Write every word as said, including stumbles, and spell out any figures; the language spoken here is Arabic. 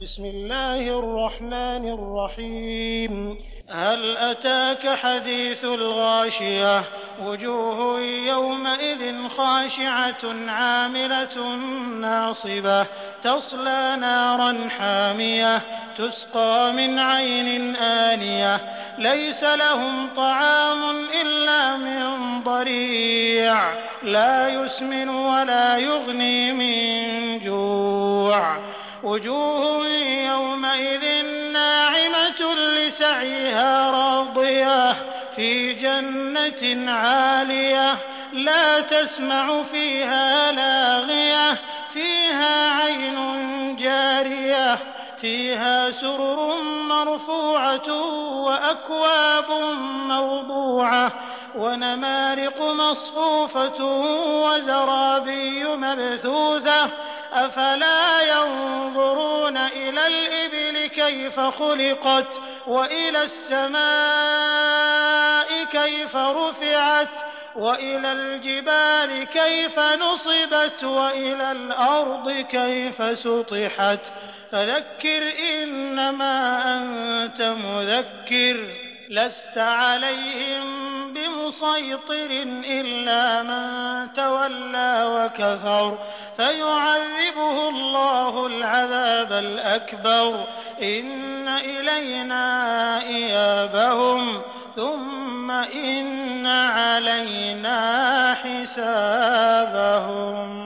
بسم الله الرحمن الرحيم هل أتاك حديث الغاشية وجوه يومئذ خاشعة عاملة ناصبة تصلى نارا حامية تسقى من عين آنية ليس لهم طعام إلا من ضريع لا يسمن ولا يغني من جوع وجوه يومئذ ناعمة لسعيها راضية في جنة عالية لا تسمع فيها لاغية فيها عين جارية فيها سرر مرفوعة وأكواب موضوعة ونمارق مصفوفة وزرابي مبثوثة أفلا ينظرون إلى الإبل كيف خلقت وإلى السماء كيف رفعت وإلى الجبال كيف نصبت وإلى الأرض كيف سطحت فذكر إنما أنت مذكر لست عليهم بمسيطر إلا من تولى وكفر فيعذبه الله العذاب الأكبر إن إلينا إيابهم ثم إن علينا حسابهم.